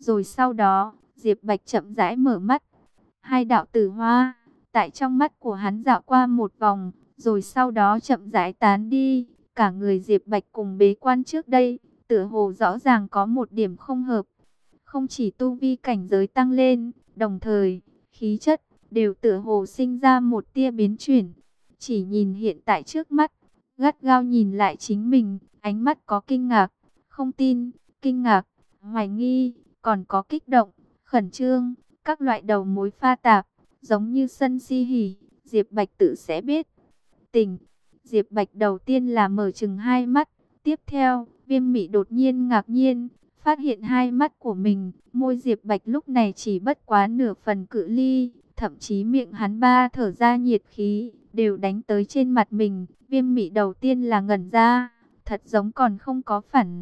Rồi sau đó, Diệp Bạch chậm rãi mở mắt. Hai đạo tử hoa tại trong mắt của hắn dạo qua một vòng, rồi sau đó chậm rãi tán đi. Cả người Diệp Bạch cùng bế quan trước đây, tựa hồ rõ ràng có một điểm không hợp. Không chỉ tu vi cảnh giới tăng lên, đồng thời, khí chất đều tựa hồ sinh ra một tia biến chuyển. Chỉ nhìn hiện tại trước mắt, gắt gao nhìn lại chính mình, ánh mắt có kinh ngạc, không tin, kinh ngạc, hoài nghi, còn có kích động, khẩn trương, các loại đầu mối pha tạp, giống như sân si hỉ. Diệp Bạch tự sẽ biết. Tỉnh. Diệp Bạch đầu tiên là mở chừng hai mắt, tiếp theo, Viêm Mị đột nhiên ngạc nhiên, phát hiện hai mắt của mình, môi Diệp Bạch lúc này chỉ bất quá nửa phần cự ly, thậm chí miệng hắn ba thở ra nhiệt khí, đều đánh tới trên mặt mình. Viêm Mị đầu tiên là ngẩn ra, thật giống còn không có phản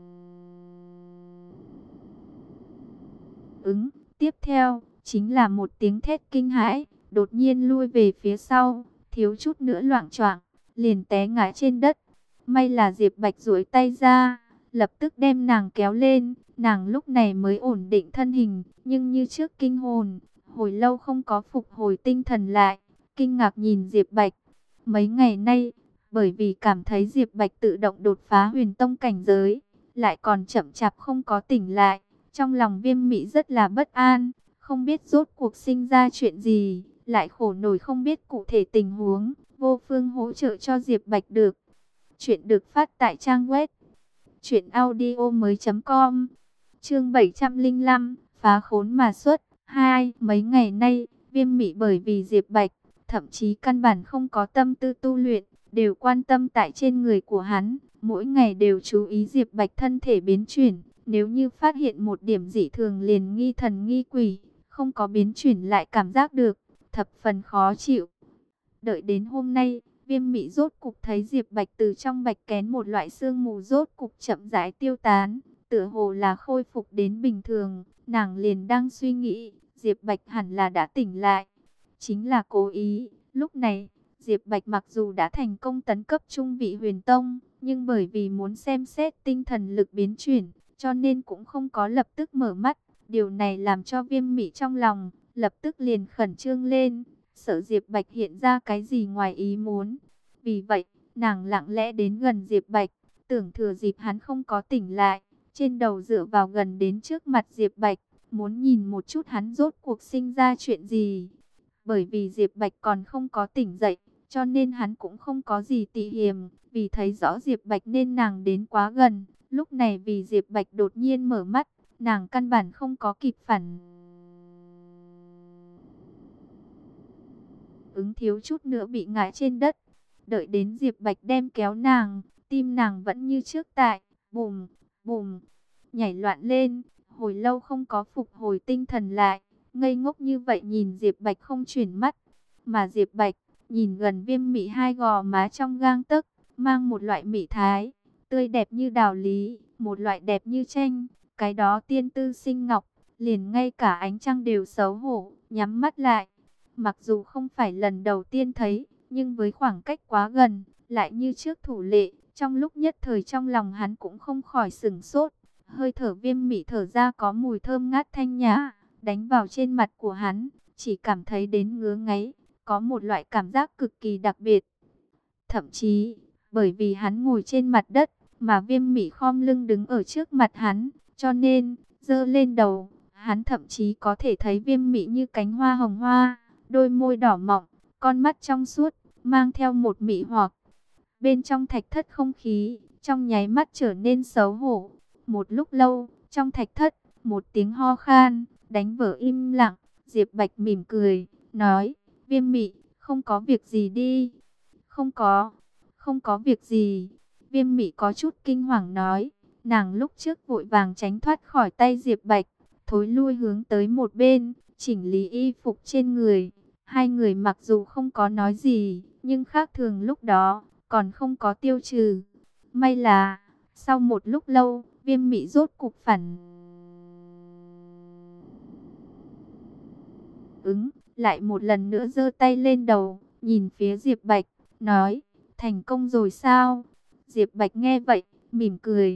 ứng. Tiếp theo, chính là một tiếng thét kinh hãi, đột nhiên lui về phía sau, thiếu chút nữa loạng choạng, liền té ngã trên đất. May là Diệp Bạch duỗi tay ra, lập tức đem nàng kéo lên, nàng lúc này mới ổn định thân hình, nhưng như trước kinh hồn, hồi lâu không có phục hồi tinh thần lại, kinh ngạc nhìn Diệp Bạch. Mấy ngày nay, bởi vì cảm thấy Diệp Bạch tự động đột phá huyền tông cảnh giới, lại còn chậm chạp không có tỉnh lại, trong lòng Viêm Mị rất là bất an, không biết rốt cuộc sinh ra chuyện gì, lại khổ nổi không biết cụ thể tình huống, vô phương hỗ trợ cho Diệp Bạch được. Chuyện được phát tại trang web truyệnaudiomoi.com. Chương 705, phá khốn mà xuất 2. Mấy ngày nay, Viêm Mị bởi vì Diệp Bạch, thậm chí căn bản không có tâm tư tu luyện, đều quan tâm tại trên người của hắn, mỗi ngày đều chú ý Diệp Bạch thân thể biến chuyển, nếu như phát hiện một điểm dị thường liền nghi thần nghi quỷ, không có biến chuyển lại cảm giác được, thập phần khó chịu. Đợi đến hôm nay, Viêm Mị rốt cục thấy Diệp Bạch từ trong bạch kén một loại sương mù rốt cục chậm rãi tiêu tán, tựa hồ là khôi phục đến bình thường, nàng liền đang suy nghĩ, Diệp Bạch hẳn là đã tỉnh lại, chính là cố ý. Lúc này, Diệp Bạch mặc dù đã thành công tấn cấp trung vị huyền tông, nhưng bởi vì muốn xem xét tinh thần lực biến chuyển, cho nên cũng không có lập tức mở mắt. Điều này làm cho Viêm Mị trong lòng lập tức liền khẩn trương lên, sợ Diệp Bạch hiện ra cái gì ngoài ý muốn. Vì vậy, nàng lặng lẽ đến gần Diệp Bạch, tưởng thừa dịp hắn không có tỉnh lại, trên đầu dựa vào gần đến trước mặt Diệp Bạch, muốn nhìn một chút hắn rốt cuộc sinh ra chuyện gì. Bởi vì Diệp Bạch còn không có tỉnh dậy, cho nên hắn cũng không có gì tị hiềm, vì thấy rõ Diệp Bạch nên nàng đến quá gần. Lúc này vì Diệp Bạch đột nhiên mở mắt, nàng căn bản không có kịp phản ứng, thiếu chút nữa bị ngã trên đất. Đợi đến Diệp Bạch đem kéo nàng, tim nàng vẫn như trước tại, bùm, bùm, nhảy loạn lên, hồi lâu không có phục hồi tinh thần lại, ngây ngốc như vậy nhìn Diệp Bạch không chuyển mắt. Mà Diệp Bạch, nhìn gần Viêm Mị hai gò má trong gang tấc, mang một loại mị thái, tươi đẹp như đào lý, một loại đẹp như tranh, cái đó tiên tư xinh ngọc, liền ngay cả ánh trăng đều xấu hổ, nhắm mắt lại. Mặc dù không phải lần đầu tiên thấy, nhưng với khoảng cách quá gần, lại như trước thủ lệ, trong lúc nhất thời trong lòng hắn cũng không khỏi sửng sốt. Hơi thở Viêm Mị thở ra có mùi thơm ngát thanh nhã, đánh vào trên mặt của hắn, chỉ cảm thấy đến ngứa ngáy, có một loại cảm giác cực kỳ đặc biệt. Thậm chí, bởi vì hắn ngồi trên mặt đất, mà Viêm Mị khom lưng đứng ở trước mặt hắn, cho nên, giơ lên đầu, hắn thậm chí có thể thấy Viêm Mị như cánh hoa hồng hoa, đôi môi đỏ mọng, con mắt trong suốt, mang theo một mị hoặc. Bên trong thạch thất không khí, trong nháy mắt trở nên xấu hổ. Một lúc lâu, trong thạch thất, một tiếng ho khan, đánh vỡ im lặng. Diệp Bạch mỉm cười, nói, Viêm Mị, không có việc gì đi. Không có việc gì. Viêm Mị có chút kinh hoàng nói, nàng lúc trước vội vàng tránh thoát khỏi tay Diệp Bạch, thối lui hướng tới một bên, chỉnh lý y phục trên người. Hai người mặc dù không có nói gì, nhưng khác thường lúc đó, còn không có tiêu trừ. May là, sau một lúc lâu, Viêm Mị rốt cục phản ứng, lại một lần nữa giơ tay lên đầu, nhìn phía Diệp Bạch, nói, thành công rồi sao? Diệp Bạch nghe vậy, mỉm cười,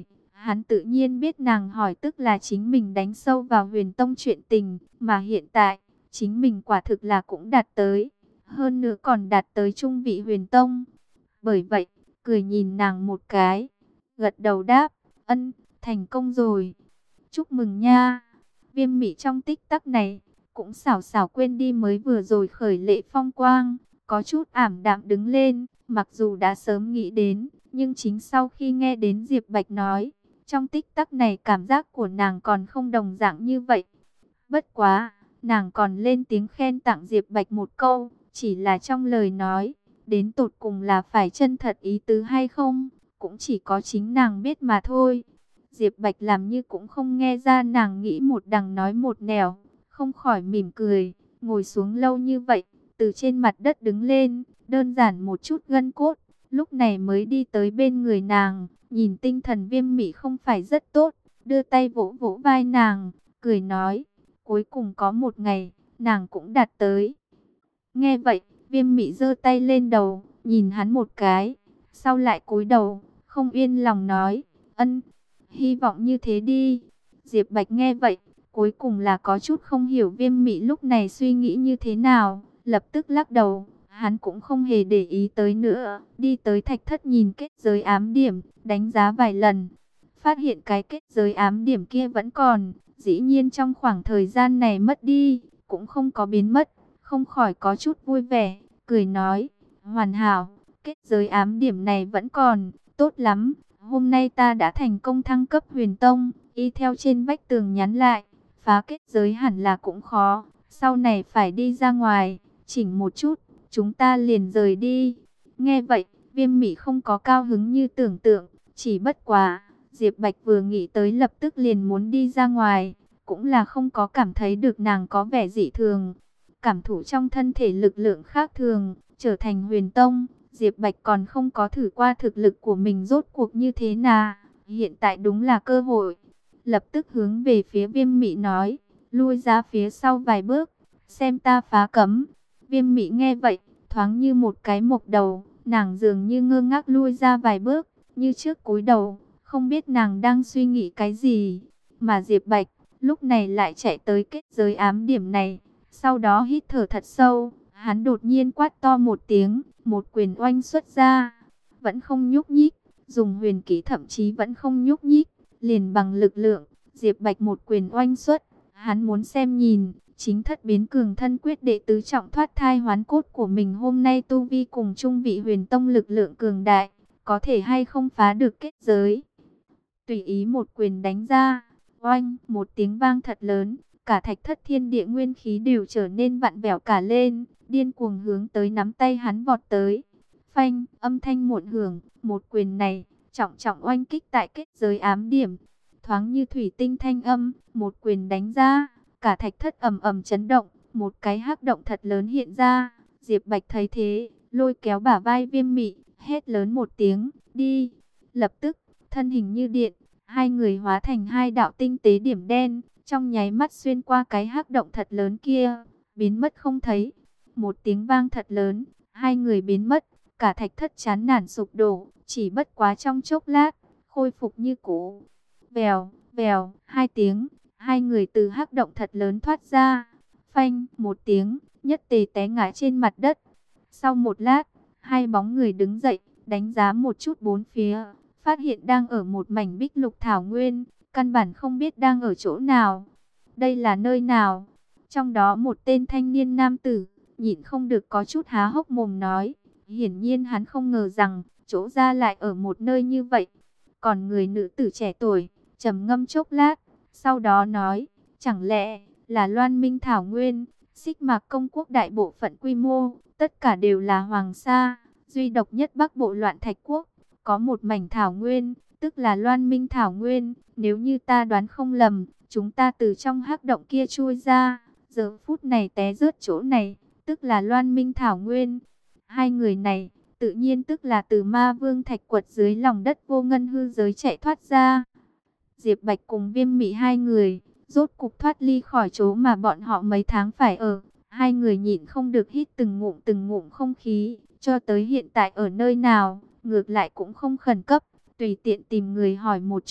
Hắn tự nhiên biết nàng hỏi tức là chính mình đánh sâu vào Huyền Tông chuyện tình, mà hiện tại, chính mình quả thực là cũng đạt tới, hơn nữa còn đạt tới trung vị Huyền Tông. Bởi vậy, cười nhìn nàng một cái, gật đầu đáp, ân, thành công rồi. Chúc mừng nha. Viêm Mị trong tích tắc này, cũng xảo xảo quên đi mới vừa rồi khởi lệ phong quang, có chút ảm đạm đứng lên, mặc dù đã sớm nghĩ đến, nhưng chính sau khi nghe đến Diệp Bạch nói, trong tích tắc này cảm giác của nàng còn không đồng dạng như vậy. Bất quá, nàng còn lên tiếng khen tặng Diệp Bạch một câu, chỉ là trong lời nói, đến tột cùng là phải chân thật ý tứ hay không, cũng chỉ có chính nàng biết mà thôi. Diệp Bạch làm như cũng không nghe ra nàng nghĩ một đằng nói một nẻo, không khỏi mỉm cười, ngồi xuống lâu như vậy, từ trên mặt đất đứng lên, đơn giản một chút gân cốt, lúc này mới đi tới bên người nàng, nhìn tinh thần Viêm Mị không phải rất tốt, đưa tay vỗ vỗ vai nàng, cười nói, cuối cùng có một ngày, nàng cũng đạt tới. Nghe vậy, Viêm Mị giơ tay lên đầu, nhìn hắn một cái, sau lại cúi đầu, không yên lòng nói, ân, hy vọng như thế đi. Diệp Bạch nghe vậy, cuối cùng là có chút không hiểu Viêm Mị lúc này suy nghĩ như thế nào, lập tức lắc đầu, hắn cũng không hề để ý tới nữa, đi tới thạch thất nhìn kết giới ám điểm, đánh giá vài lần, phát hiện cái kết giới ám điểm kia vẫn còn, dĩ nhiên trong khoảng thời gian này mất đi, cũng không có biến mất, không khỏi có chút vui vẻ, cười nói, hoàn hảo, kết giới ám điểm này vẫn còn, tốt lắm, hôm nay ta đã thành công thăng cấp Huyền Tông, y theo trên vách tường nhắn lại, phá kết giới hẳn là cũng khó, sau này phải đi ra ngoài, chỉnh một chút, chúng ta liền rời đi. Nghe vậy, Viêm Mị không có cao hứng như tưởng tượng, chỉ bất quá, Diệp Bạch vừa nghĩ tới lập tức liền muốn đi ra ngoài, cũng là không có cảm thấy được nàng có vẻ dị thường. Cảm thụ trong thân thể lực lượng khác thường, trở thành Huyền Tông, Diệp Bạch còn không có thử qua thực lực của mình rốt cuộc như thế nào, hiện tại đúng là cơ hội. Lập tức hướng về phía Viêm Mị nói, lui ra phía sau vài bước, xem ta phá cấm. Viêm Mị nghe vậy, thoáng như một cái mộc đầu, nàng dường như ngơ ngác lui ra vài bước, như trước cúi đầu, không biết nàng đang suy nghĩ cái gì. Mà Diệp Bạch, lúc này lại chạy tới kết giới ám điểm này, sau đó hít thở thật sâu, hắn đột nhiên quát to một tiếng, một quyền oanh xuất ra, vẫn không nhúc nhích, dùng huyền kỹ thậm chí vẫn không nhúc nhích, liền bằng lực lượng, Diệp Bạch một quyền oanh xuất, hắn muốn xem nhìn, chính thất biến cường thân quyết đệ tứ trọng thoát thai hoán cốt của mình hôm nay tu vi cùng trung vị Huyền Tông lực lượng cường đại, có thể hay không phá được kết giới. Tùy ý một quyền đánh ra, oanh, một tiếng vang thật lớn, cả thạch thất thiên địa nguyên khí đều trở nên vặn vẹo cả lên, điên cuồng hướng tới nắm tay hắn vọt tới. Phanh, âm thanh muộn hưởng, một quyền này, trọng trọng oanh kích tại kết giới ám điểm. Thoáng như thủy tinh thanh âm, một quyền đánh ra, cả thạch thất ầm ầm chấn động, một cái hắc động thật lớn hiện ra. Diệp Bạch thấy thế, lôi kéo bả vai Viêm Mị, hét lớn một tiếng, đi. Lập tức, thân hình như điện, hai người hóa thành hai đạo tinh tế điểm đen, trong nháy mắt xuyên qua cái hắc động thật lớn kia, biến mất không thấy. Một tiếng vang thật lớn, hai người biến mất, cả thạch thất chán nản sụp đổ, chỉ bất quá trong chốc lát, khôi phục như cũ. Vèo, vèo, hai tiếng, hai người từ hắc động thật lớn thoát ra. Phanh, một tiếng, nhất tề té ngã trên mặt đất. Sau một lát, hai bóng người đứng dậy, đánh giá một chút bốn phía, phát hiện đang ở một mảnh bích lục thảo nguyên, căn bản không biết đang ở chỗ nào. Đây là nơi nào? Trong đó một tên thanh niên nam tử, nhịn không được có chút há hốc mồm nói. Hiển nhiên hắn không ngờ rằng, chỗ ra lại ở một nơi như vậy. Còn người nữ tử trẻ tuổi, trầm ngâm chốc lát, sau đó nói, chẳng lẽ là Loan Minh Thảo Nguyên, Xích Mạc Công Quốc đại bộ phận quy mô, tất cả đều là Hoàng Sa, duy độc nhất Bắc Bộ Loạn Thạch Quốc, có một mảnh Thảo Nguyên, tức là Loan Minh Thảo Nguyên, nếu như ta đoán không lầm, chúng ta từ trong hắc động kia chui ra, giờ phút này té rớt chỗ này, tức là Loan Minh Thảo Nguyên. Hai người này, tự nhiên tức là từ Ma Vương Thạch Quật dưới lòng đất vô ngân hư giới chạy thoát ra. Diệp Bạch cùng Viêm Mị hai người, rốt cục thoát ly khỏi chỗ mà bọn họ mấy tháng phải ở. Hai người nhịn không được hít từng ngụm không khí, cho tới hiện tại ở nơi nào, ngược lại cũng không khẩn cấp, tùy tiện tìm người hỏi một chút,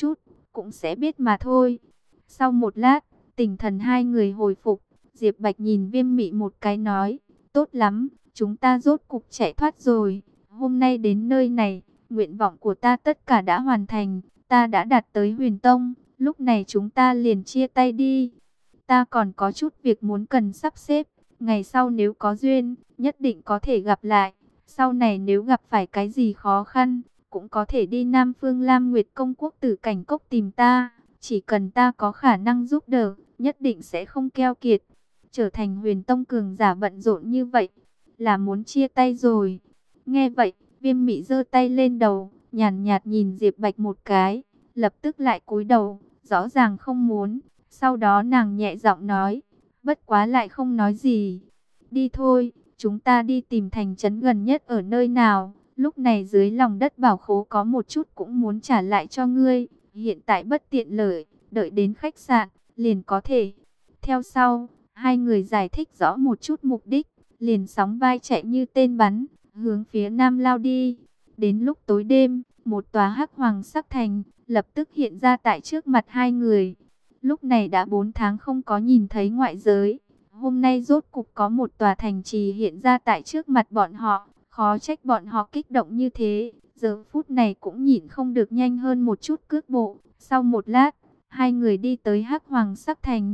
cũng sẽ biết mà thôi. Sau một lát, tinh thần hai người hồi phục, Diệp Bạch nhìn Viêm Mị một cái nói, tốt lắm, chúng ta rốt cục chạy thoát rồi. Hôm nay đến nơi này, nguyện vọng của ta tất cả đã hoàn thành, ta đã đạt tới Huyền Tông, lúc này chúng ta liền chia tay đi. Ta còn có chút việc muốn cần sắp xếp, ngày sau nếu có duyên, nhất định có thể gặp lại. Sau này nếu gặp phải cái gì khó khăn, cũng có thể đi Nam Phương Lam Nguyệt Công Quốc Tử Cảnh Cốc tìm ta. Chỉ cần ta có khả năng giúp đỡ, nhất định sẽ không keo kiệt. Trở thành Huyền Tông cường giả bận rộn như vậy, là muốn chia tay rồi. Nghe vậy, Viêm Mị giơ tay lên đầu, nhàn nhạt nhìn Diệp Bạch một cái, lập tức lại cúi đầu, rõ ràng không muốn. Sau đó nàng nhẹ giọng nói, bất quá lại không nói gì. Đi thôi, chúng ta đi tìm thành trấn gần nhất ở nơi nào. Lúc này dưới lòng đất bảo khố có một chút cũng muốn trả lại cho ngươi. Hiện tại bất tiện lợi, đợi đến khách sạn, liền có thể. Theo sau, hai người giải thích rõ một chút mục đích, liền sóng vai chạy như tên bắn, hướng phía nam lao đi. Đến lúc tối đêm, một tòa hắc hoàng sắc thành, lập tức hiện ra tại trước mặt hai người. Lúc này đã 4 tháng không có nhìn thấy ngoại giới. Hôm nay rốt cục có một tòa thành trì hiện ra tại trước mặt bọn họ. Khó trách bọn họ kích động như thế. Giờ phút này cũng nhịn không được nhanh hơn một chút cước bộ. Sau một lát, hai người đi tới hắc hoàng sắc thành.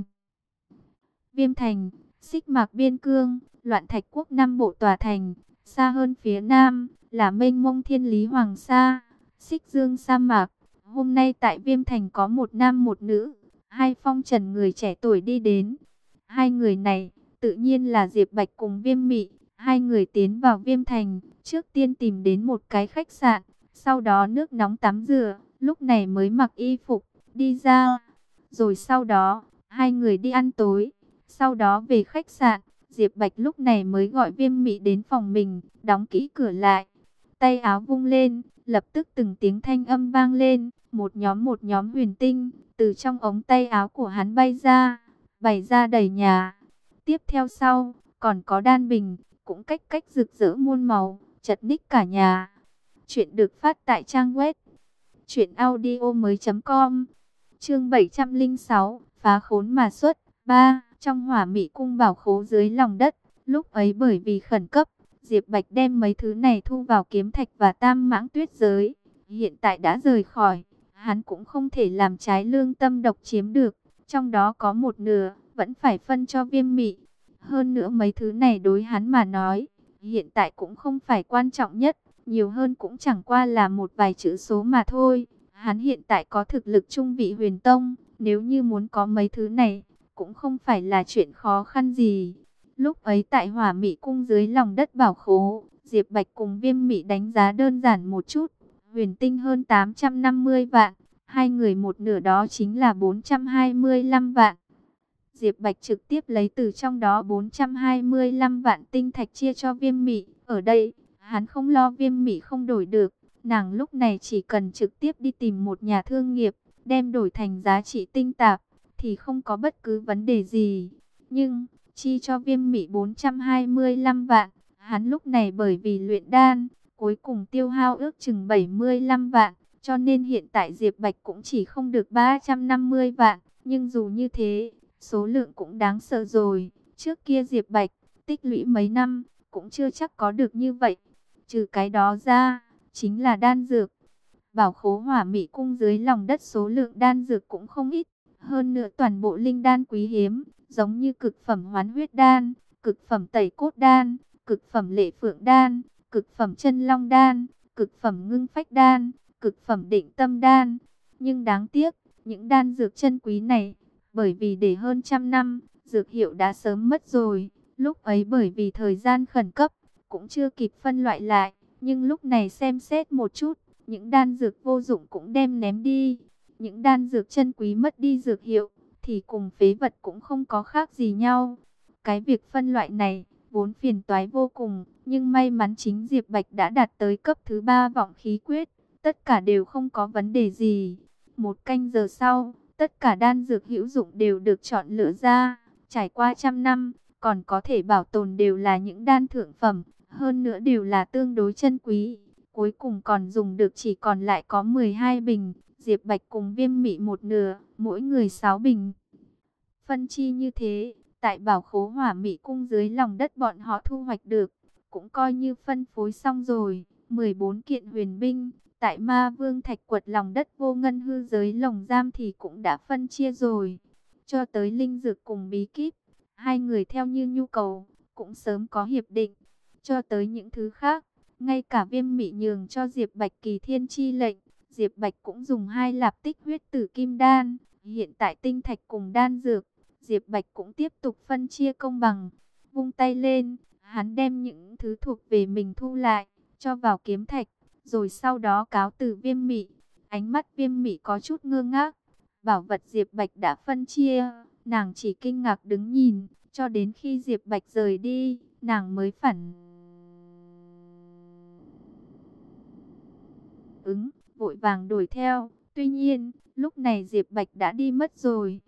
Viêm thành, xích mạc biên cương, loạn thạch quốc Nam bộ tòa thành. Xa hơn phía nam, là mênh mông thiên lý hoàng sa, xích dương sa mạc. Hôm nay tại Viêm thành có một nam một nữ. Hai phong trần người trẻ tuổi đi đến. Hai người này, tự nhiên là Diệp Bạch cùng Viêm Mị. Hai người tiến vào Viêm thành, trước tiên tìm đến một cái khách sạn. Sau đó nước nóng tắm rửa, lúc này mới mặc y phục, đi ra. Rồi sau đó, hai người đi ăn tối. Sau đó về khách sạn, Diệp Bạch lúc này mới gọi Viêm Mị đến phòng mình, đóng kỹ cửa lại. Tay áo vung lên, lập tức từng tiếng thanh âm vang lên, một nhóm huyền tinh từ trong ống tay áo của hắn bay ra, bày ra đầy nhà. Tiếp theo sau, còn có đan bình, cũng cách cách rực rỡ muôn màu, chật ních cả nhà. Chuyện được phát tại trang web truyệnaudiomoi.com. Chương 706, phá khốn mà xuất. 3. Trong Hỏa Mị cung bảo khố dưới lòng đất, lúc ấy bởi vì khẩn cấp, Diệp Bạch đem mấy thứ này thu vào kiếm thạch và tam mãng tuyết giới. Hiện tại đã rời khỏi, hắn cũng không thể làm trái lương tâm độc chiếm được. Trong đó có một nửa, vẫn phải phân cho Viêm Mị. Hơn nữa mấy thứ này đối hắn mà nói, hiện tại cũng không phải quan trọng nhất. Nhiều hơn cũng chẳng qua là một vài chữ số mà thôi. Hắn hiện tại có thực lực trung vị huyền tông. Nếu như muốn có mấy thứ này, cũng không phải là chuyện khó khăn gì. Lúc ấy tại Hỏa Mị cung dưới lòng đất bảo khố, Diệp Bạch cùng Viêm Mị đánh giá đơn giản một chút. Huyền tinh hơn 850 vạn, hai người một nửa đó chính là 425 vạn. Diệp Bạch trực tiếp lấy từ trong đó 425 vạn tinh thạch chia cho Viêm Mị. Ở đây, hắn không lo Viêm Mị không đổi được, nàng lúc này chỉ cần trực tiếp đi tìm một nhà thương nghiệp, đem đổi thành giá trị tinh tạp, thì không có bất cứ vấn đề gì. Nhưng chi cho Viêm Mị 425 vạn, hắn lúc này bởi vì luyện đan, cuối cùng tiêu hao ước chừng 75 vạn, cho nên hiện tại Diệp Bạch cũng chỉ không được 350 vạn, nhưng dù như thế, số lượng cũng đáng sợ rồi. Trước kia Diệp Bạch tích lũy mấy năm, cũng chưa chắc có được như vậy. Trừ cái đó ra, chính là đan dược. Bảo khố Hỏa Mị cung dưới lòng đất số lượng đan dược cũng không ít. Hơn nữa toàn bộ linh đan quý hiếm, giống như cực phẩm hoán huyết đan, cực phẩm tẩy cốt đan, cực phẩm lệ phượng đan, cực phẩm chân long đan, cực phẩm ngưng phách đan, cực phẩm định tâm đan. Nhưng đáng tiếc, những đan dược chân quý này, bởi vì để hơn trăm năm, dược hiệu đã sớm mất rồi. Lúc ấy bởi vì thời gian khẩn cấp, cũng chưa kịp phân loại lại. Nhưng lúc này xem xét một chút, những đan dược vô dụng cũng đem ném đi. Những đan dược chân quý mất đi dược hiệu, thì cùng phế vật cũng không có khác gì nhau. Cái việc phân loại này, vốn phiền toái vô cùng, nhưng may mắn chính Diệp Bạch đã đạt tới cấp thứ 3 vọng khí quyết. Tất cả đều không có vấn đề gì. Một canh giờ sau, tất cả đan dược hữu dụng đều được chọn lựa ra. Trải qua trăm năm, còn có thể bảo tồn đều là những đan thượng phẩm, hơn nữa đều là tương đối chân quý. Cuối cùng còn dùng được chỉ còn lại có 12 bình. Diệp Bạch cùng Viêm Mị một nửa, mỗi người 6 bình. Phân chi như thế, tại bảo khố Hỏa Mị cung dưới lòng đất bọn họ thu hoạch được, cũng coi như phân phối xong rồi. 14 kiện huyền binh, tại Ma Vương Thạch Quật lòng đất Vô Ngân hư giới lồng giam thì cũng đã phân chia rồi. Cho tới linh dược cùng bí kíp, hai người theo như nhu cầu, cũng sớm có hiệp định. Cho tới những thứ khác, ngay cả Viêm Mị nhường cho Diệp Bạch Kỳ Thiên chi lệnh, Diệp Bạch cũng dùng 2 lạp tích huyết tử kim đan. Hiện tại tinh thạch cùng đan dược, Diệp Bạch cũng tiếp tục phân chia công bằng. Vung tay lên, hắn đem những thứ thuộc về mình thu lại, cho vào kiếm thạch, rồi sau đó cáo từ Viêm Mị. Ánh mắt Viêm Mị có chút ngơ ngác. Bảo vật Diệp Bạch đã phân chia, nàng chỉ kinh ngạc đứng nhìn, cho đến khi Diệp Bạch rời đi, nàng mới phản ứng, vội vàng đuổi theo. Tuy nhiên, lúc này Diệp Bạch đã đi mất rồi.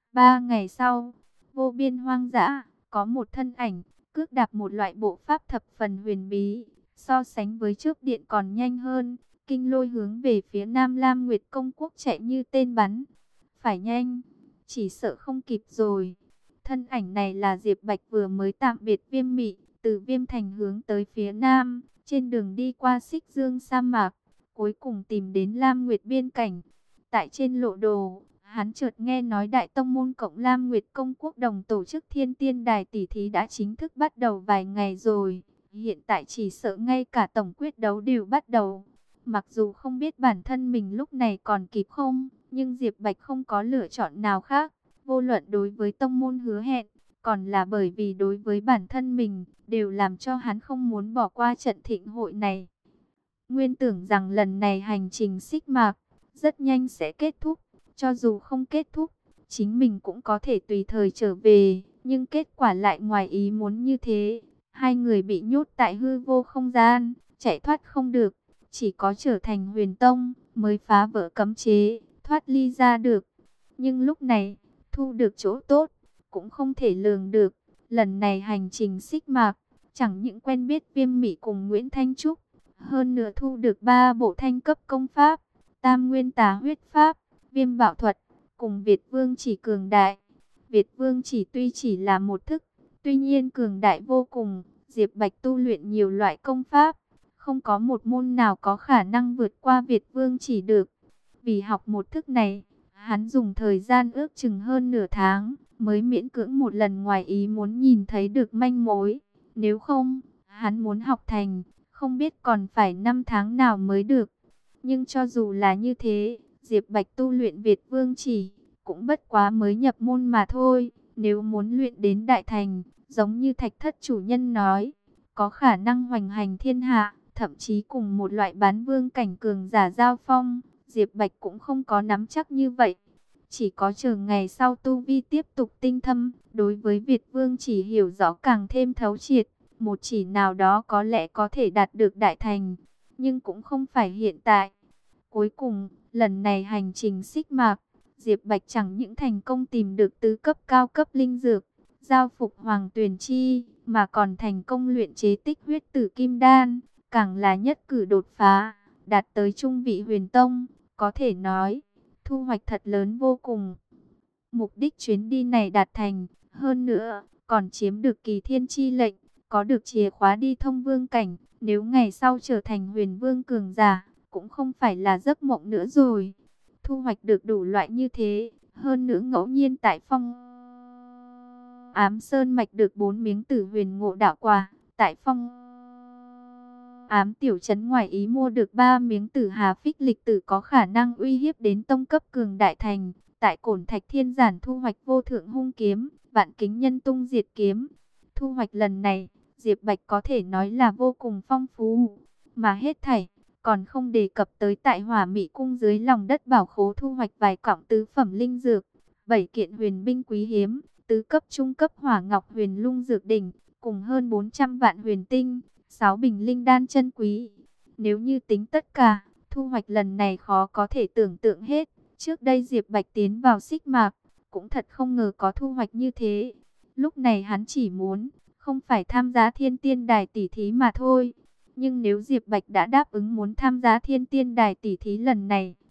3 ngày sau, vô biên hoang dã, có một thân ảnh, cước đạp một loại bộ pháp thập phần huyền bí, so sánh với trước điện còn nhanh hơn, kinh lôi hướng về phía Nam Lam Nguyệt Công Quốc chạy như tên bắn. Phải nhanh, chỉ sợ không kịp rồi. Thân ảnh này là Diệp Bạch vừa mới tạm biệt Viêm Mị, từ Viêm Thành hướng tới phía Nam, trên đường đi qua Xích Dương sa mạc, cuối cùng tìm đến Lam Nguyệt biên cảnh. Tại trên lộ đồ, hắn chợt nghe nói Đại Tông môn cộng Lam Nguyệt Công Quốc đồng tổ chức Thiên Tiên Đài tỷ thí đã chính thức bắt đầu vài ngày rồi. Hiện tại chỉ sợ ngay cả tổng quyết đấu đều bắt đầu. Mặc dù không biết bản thân mình lúc này còn kịp không, nhưng Diệp Bạch không có lựa chọn nào khác. Vô luận đối với tông môn hứa hẹn, còn là bởi vì đối với bản thân mình, đều làm cho hắn không muốn bỏ qua trận thịnh hội này. Nguyên tưởng rằng lần này hành trình xích mạc rất nhanh sẽ kết thúc, cho dù không kết thúc, chính mình cũng có thể tùy thời trở về, nhưng kết quả lại ngoài ý muốn như thế. Hai người bị nhốt tại hư vô không gian, chạy thoát không được, chỉ có trở thành huyền tông mới phá vỡ cấm chế, thoát ly ra được. Nhưng lúc này, thu được chỗ tốt, cũng không thể lường được. Lần này hành trình xích mạc, chẳng những quen biết Viêm Mị cùng Nguyễn Thanh Trúc, hơn nữa thu được 3 bộ thanh cấp công pháp, Tam Nguyên Tà Huyết Pháp, Viêm Bạo Thuật, cùng Việt Vương Chỉ cường đại. Việt Vương Chỉ tuy chỉ là một thức, tuy nhiên cường đại vô cùng. Diệp Bạch tu luyện nhiều loại công pháp, không có một môn nào có khả năng vượt qua Việt Vương Chỉ được. Vì học một thức này, hắn dùng thời gian ước chừng hơn nửa tháng, mới miễn cưỡng một lần ngoài ý muốn nhìn thấy được manh mối. Nếu không, hắn muốn học thành, không biết còn phải 5 tháng nào mới được. Nhưng cho dù là như thế, Diệp Bạch tu luyện Việt Vương Chỉ, cũng bất quá mới nhập môn mà thôi. Nếu muốn luyện đến đại thành, giống như Thạch Thất chủ nhân nói, có khả năng hoành hành thiên hạ, thậm chí cùng một loại bán vương cảnh cường giả giao phong, Diệp Bạch cũng không có nắm chắc như vậy. Chỉ có chờ ngày sau tu vi tiếp tục tinh thâm, đối với Việt Vương Chỉ hiểu rõ càng thêm thấu triệt, một chỉ nào đó có lẽ có thể đạt được đại thành, nhưng cũng không phải hiện tại. Cuối cùng, lần này hành trình xích mạc, Diệp Bạch chẳng những thành công tìm được tứ cấp cao cấp linh dược, giao phục Hoàng Tuyền Chi, mà còn thành công luyện chế tích huyết tử kim đan, càng là nhất cử đột phá, đạt tới trung vị huyền tông, có thể nói, thu hoạch thật lớn vô cùng. Mục đích chuyến đi này đạt thành, hơn nữa, còn chiếm được Kỳ Thiên chi lệnh, có được chìa khóa đi thông vương cảnh, nếu ngày sau trở thành huyền vương cường giả, cũng không phải là giấc mộng nữa rồi. Thu hoạch được đủ loại như thế, hơn nữa ngẫu nhiên tại Phong Ám Sơn mạch được 4 miếng Tử Huyền Ngộ Đạo Quả, tại Phong Ám tiểu trấn ngoài ý mua được 3 miếng Tử Hà Phích Lịch Tử có khả năng uy hiếp đến tông cấp cường đại thành, tại Cổn Thạch Thiên Giản thu hoạch Vô Thượng Hung Kiếm, Vạn Kính Nhân Tung Diệt Kiếm. Thu hoạch lần này, Diệp Bạch có thể nói là vô cùng phong phú, mà hết thảy còn không đề cập tới tại Hỏa Mị cung dưới lòng đất bảo khố thu hoạch vài cọng tứ phẩm linh dược, 7 kiện huyền binh quý hiếm, tứ cấp trung cấp Hỏa Ngọc Huyền Lung dược đỉnh, cùng hơn 400 vạn huyền tinh, 6 bình linh đan chân quý. Nếu như tính tất cả, thu hoạch lần này khó có thể tưởng tượng hết. Trước đây Diệp Bạch tiến vào xích mạc, cũng thật không ngờ có thu hoạch như thế. Lúc này hắn chỉ muốn, không phải tham gia Thiên Tiên Đài tỷ thí mà thôi. Nhưng nếu Diệp Bạch đã đáp ứng muốn tham gia Thiên Tiên Đài tỷ thí lần này,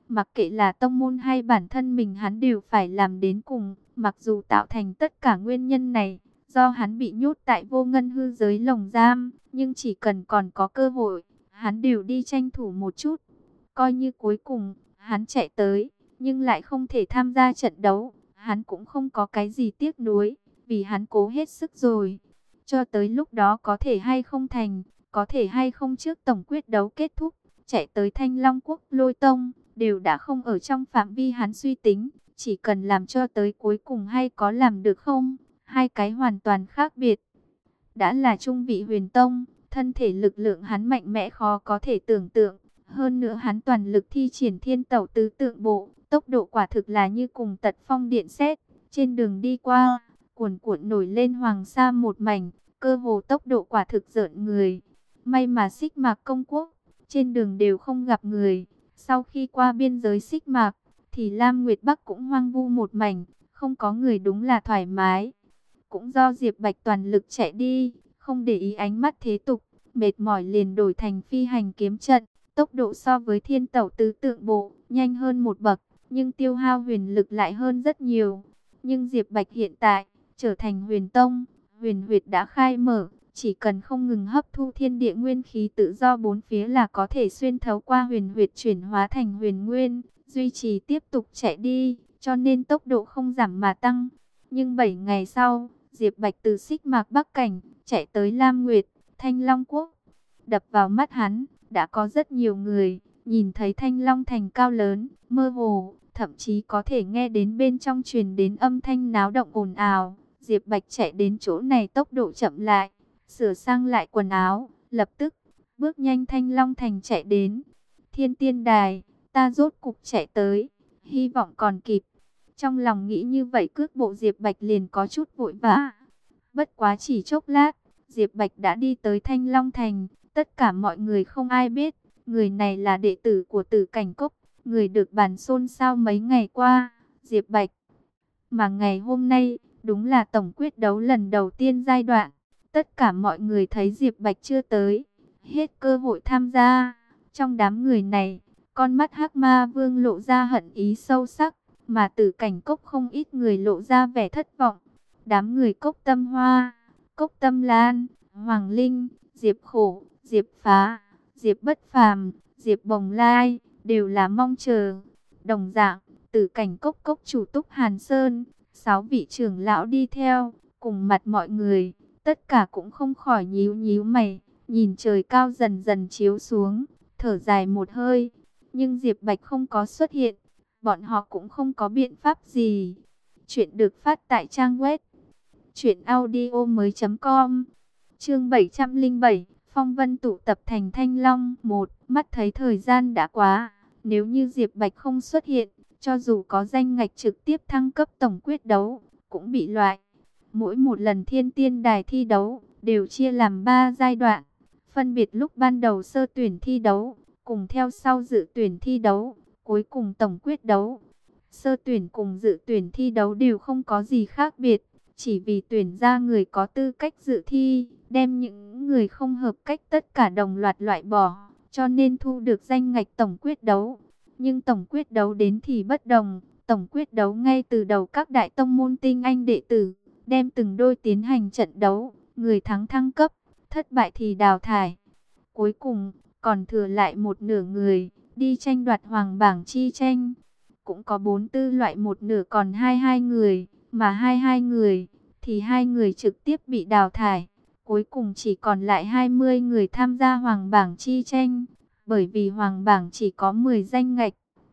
Mặc kệ là tông môn hay bản thân mình hắn đều phải làm đến cùng. Mặc dù tạo thành tất cả nguyên nhân này, do hắn bị nhốt tại vô ngân hư giới lồng giam, nhưng chỉ cần còn có cơ hội, hắn đều đi tranh thủ một chút. Coi như cuối cùng, hắn chạy tới, nhưng lại không thể tham gia trận đấu. Hắn cũng không có cái gì tiếc nuối, vì hắn cố hết sức rồi. Cho tới lúc đó có thể hay không thành, có thể hay không trước tổng quyết đấu kết thúc, chạy tới Thanh Long Quốc Lôi Tông, đều đã không ở trong phạm vi hắn suy tính. Chỉ cần làm cho tới cuối cùng hay có làm được không, hai cái hoàn toàn khác biệt. Đã là trung vị huyền tông, thân thể lực lượng hắn mạnh mẽ khó có thể tưởng tượng. Hơn nữa hắn toàn lực thi triển thiên tẩu tứ tượng bộ, tốc độ quả thực là như cùng tật phong điện sét. Trên đường đi qua, cuồn cuộn nổi lên hoàng sa một mảnh, cơ hồ tốc độ quả thực rợn người. May mà Xích Mạc công quốc, trên đường đều không gặp người. Sau khi qua biên giới Xích Mạc, thì Lam Nguyệt Bắc cũng hoang vu một mảnh, không có người đúng là thoải mái. Cũng do Diệp Bạch toàn lực chạy đi, không để ý ánh mắt thế tục, mệt mỏi liền đổi thành phi hành kiếm trận. Tốc độ so với thiên tẩu tứ tượng bộ, nhanh hơn một bậc, nhưng tiêu hao huyền lực lại hơn rất nhiều. Nhưng Diệp Bạch hiện tại, trở thành huyền tông, huyền huyệt đã khai mở, chỉ cần không ngừng hấp thu thiên địa nguyên khí tự do bốn phía là có thể xuyên thấu qua huyền huyệt chuyển hóa thành huyền nguyên, duy trì tiếp tục chạy đi, cho nên tốc độ không giảm mà tăng. Nhưng 7 ngày sau, Diệp Bạch từ Xích Mạc Bắc Cảnh, chạy tới Lam Nguyệt, Thanh Long Quốc. Đập vào mắt hắn, đã có rất nhiều người, nhìn thấy Thanh Long Thành cao lớn, mơ hồ, thậm chí có thể nghe đến bên trong truyền đến âm thanh náo động ồn ào. Diệp Bạch chạy đến chỗ này tốc độ chậm lại, sửa sang lại quần áo, lập tức, bước nhanh Thanh Long Thành chạy đến. Thiên Tiên Đài, ta rốt cục chạy tới, hy vọng còn kịp. Trong lòng nghĩ như vậy cước bộ Diệp Bạch liền có chút vội vã. Bất quá chỉ chốc lát, Diệp Bạch đã đi tới Thanh Long Thành. Tất cả mọi người không ai biết, người này là đệ tử của Tử Cảnh Cốc, người được bàn xôn xao mấy ngày qua, Diệp Bạch. Mà ngày hôm nay, đúng là tổng quyết đấu lần đầu tiên giai đoạn. Tất cả mọi người thấy Diệp Bạch chưa tới, hết cơ hội tham gia. Trong đám người này, con mắt Hắc Ma Vương lộ ra hận ý sâu sắc, mà Tử Cảnh Cốc không ít người lộ ra vẻ thất vọng. Đám người Cốc Tâm Hoa, Cốc Tâm Lan, Hoàng Linh, Diệp Khổ, Diệp Phá, Diệp Bất Phàm, Diệp Bồng Lai, đều là mong chờ. Đồng dạng, Tử Cảnh Cốc cốc chủ Túc Hàn Sơn, 6 vị trưởng lão đi theo, cùng mặt mọi người, tất cả cũng không khỏi nhíu nhíu mày, nhìn trời cao dần dần chiếu xuống, thở dài một hơi. Nhưng Diệp Bạch không có xuất hiện, bọn họ cũng không có biện pháp gì. Chuyện được phát tại trang web truyệnaudiomoi.com. Chương 707, Phong Vân tụ tập thành Thanh Long. Một, mắt thấy thời gian đã quá, nếu như Diệp Bạch không xuất hiện, cho dù có danh ngạch trực tiếp thăng cấp tổng quyết đấu, cũng bị loại. Mỗi một lần Thiên Tiên Đài thi đấu, đều chia làm 3 giai đoạn. Phân biệt lúc ban đầu sơ tuyển thi đấu, cùng theo sau dự tuyển thi đấu, cuối cùng tổng quyết đấu. Sơ tuyển cùng dự tuyển thi đấu đều không có gì khác biệt, chỉ vì tuyển ra người có tư cách dự thi, đem những người không hợp cách tất cả đồng loạt loại bỏ, cho nên thu được danh ngạch tổng quyết đấu. Nhưng tổng quyết đấu đến thì bất đồng, tổng quyết đấu ngay từ đầu các đại tông môn tinh anh đệ tử, đem từng đôi tiến hành trận đấu, người thắng thăng cấp, thất bại thì đào thải. Cuối cùng, còn thừa lại một nửa người, đi tranh đoạt hoàng bảng chi tranh. Cũng có 4 loại một nửa còn 22 người, mà 22 người, thì 2 người trực tiếp bị đào thải. Cuối cùng chỉ còn lại 20 người tham gia hoàng bảng chi tranh, bởi vì hoàng bảng chỉ có 10 danh ngạch.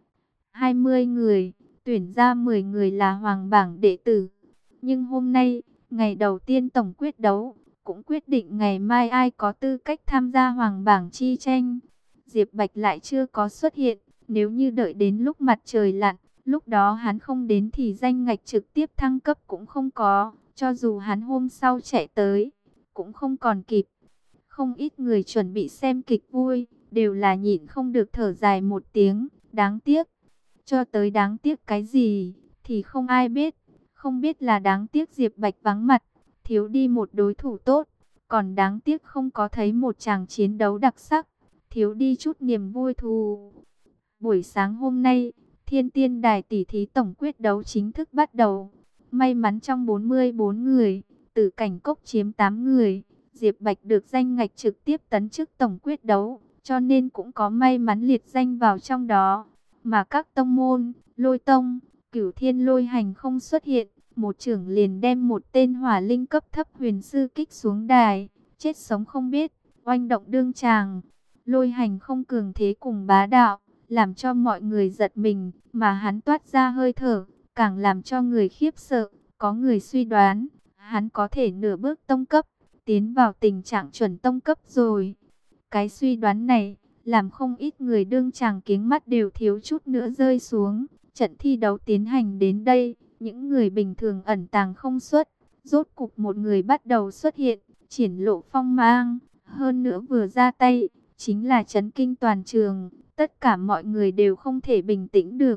20 người, tuyển ra 10 người là hoàng bảng đệ tử. Nhưng hôm nay, ngày đầu tiên tổng quyết đấu, cũng quyết định ngày mai ai có tư cách tham gia hoàng bảng chi tranh. Diệp Bạch lại chưa có xuất hiện, nếu như đợi đến lúc mặt trời lặn, lúc đó hắn không đến thì danh ngạch trực tiếp thăng cấp cũng không có, cho dù hắn hôm sau chạy tới, cũng không còn kịp. Không ít người chuẩn bị xem kịch vui, đều là nhịn không được thở dài một tiếng, đáng tiếc. Cho tới đáng tiếc cái gì, thì không ai biết. Không biết là đáng tiếc Diệp Bạch vắng mặt, thiếu đi một đối thủ tốt, còn đáng tiếc không có thấy một tràng chiến đấu đặc sắc, thiếu đi chút niềm vui thù. Buổi sáng hôm nay, Thiên Tiên Đài tỷ thí tổng quyết đấu chính thức bắt đầu. May mắn trong 44 người, Tử Cảnh Cốc chiếm 8 người, Diệp Bạch được danh ngạch trực tiếp tấn chức tổng quyết đấu, cho nên cũng có may mắn liệt danh vào trong đó. Mà các tông môn, Lôi Tông, Cửu Thiên Lôi Hành không xuất hiện, một trưởng liền đem một tên hỏa linh cấp thấp huyền sư kích xuống đài, chết sống không biết, oanh động đương tràng. Lôi Hành không cường thế cùng bá đạo, làm cho mọi người giật mình, mà hắn toát ra hơi thở, càng làm cho người khiếp sợ. Có người suy đoán, hắn có thể nửa bước tông cấp, tiến vào tình trạng chuẩn tông cấp rồi. Cái suy đoán này, làm không ít người đương tràng kiếng mắt đều thiếu chút nữa rơi xuống. Trận thi đấu tiến hành đến đây, những người bình thường ẩn tàng không xuất, rốt cục một người bắt đầu xuất hiện, triển lộ phong mang, hơn nữa vừa ra tay, chính là chấn kinh toàn trường, tất cả mọi người đều không thể bình tĩnh được.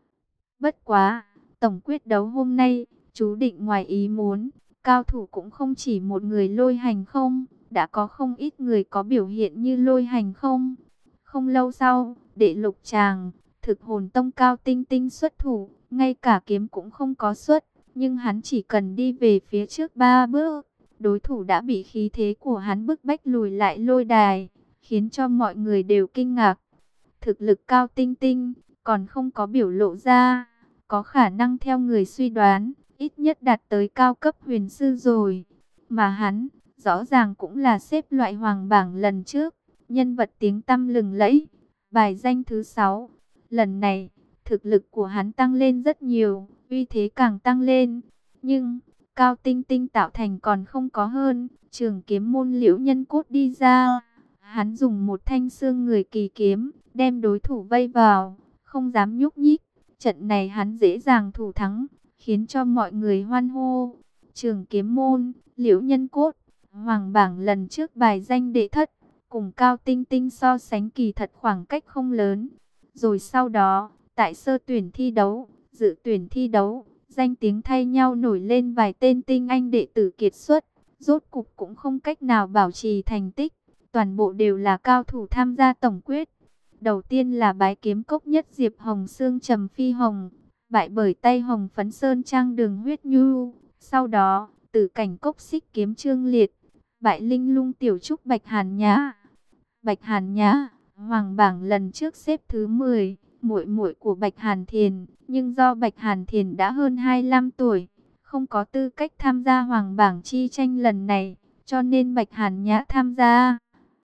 Bất quá, tổng quyết đấu hôm nay, chú định ngoài ý muốn, cao thủ cũng không chỉ một người Lôi Hành không, đã có không ít người có biểu hiện như Lôi Hành không. Không lâu sau, đệ lục tràng, Thực Hồn Tông Cao Tinh Tinh xuất thủ, ngay cả kiếm cũng không có xuất, nhưng hắn chỉ cần đi về phía trước 3 bước, đối thủ đã bị khí thế của hắn bức bách lùi lại lôi đài, khiến cho mọi người đều kinh ngạc. Thực lực Cao Tinh Tinh còn không có biểu lộ ra, có khả năng theo người suy đoán, ít nhất đạt tới cao cấp huyền sư rồi. Mà hắn, rõ ràng cũng là xếp loại hoàng bảng lần trước, nhân vật tiếng tăm lừng lẫy, bài danh thứ 6. Lần này, thực lực của hắn tăng lên rất nhiều, uy thế càng tăng lên. Nhưng, Cao Tinh Tinh tạo thành còn không có hơn, Trường Kiếm Môn Liễu Nhân Cốt đi ra. Hắn dùng một thanh xương người kỳ kiếm, đem đối thủ vây vào, không dám nhúc nhích. Trận này hắn dễ dàng thủ thắng, khiến cho mọi người hoan hô. Trường Kiếm Môn, Liễu Nhân Cốt, hoàng bảng lần trước bài danh đệ thất, cùng Cao Tinh Tinh so sánh kỳ thật khoảng cách không lớn. Rồi sau đó, tại sơ tuyển thi đấu, dự tuyển thi đấu, danh tiếng thay nhau nổi lên vài tên tinh anh đệ tử kiệt xuất, rốt cục cũng không cách nào bảo trì thành tích. Toàn bộ đều là cao thủ tham gia tổng quyết. Đầu tiên là bái kiếm cốc nhất Diệp Hồng Sương Trầm Phi Hồng, bại bởi tay Hồng Phấn Sơn Trang Đường Huyết Nhu. Sau đó, Tử Cảnh Cốc Xích Kiếm Trương Liệt, bại Linh Lung Tiểu Trúc Bạch Hàn Nhã. Bạch Hàn Nhã, hoàng bảng lần trước xếp thứ 10, muội muội của Bạch Hàn Thiền, nhưng do Bạch Hàn Thiền đã hơn 25 tuổi, không có tư cách tham gia hoàng bảng chi tranh lần này, cho nên Bạch Hàn Nhã tham gia.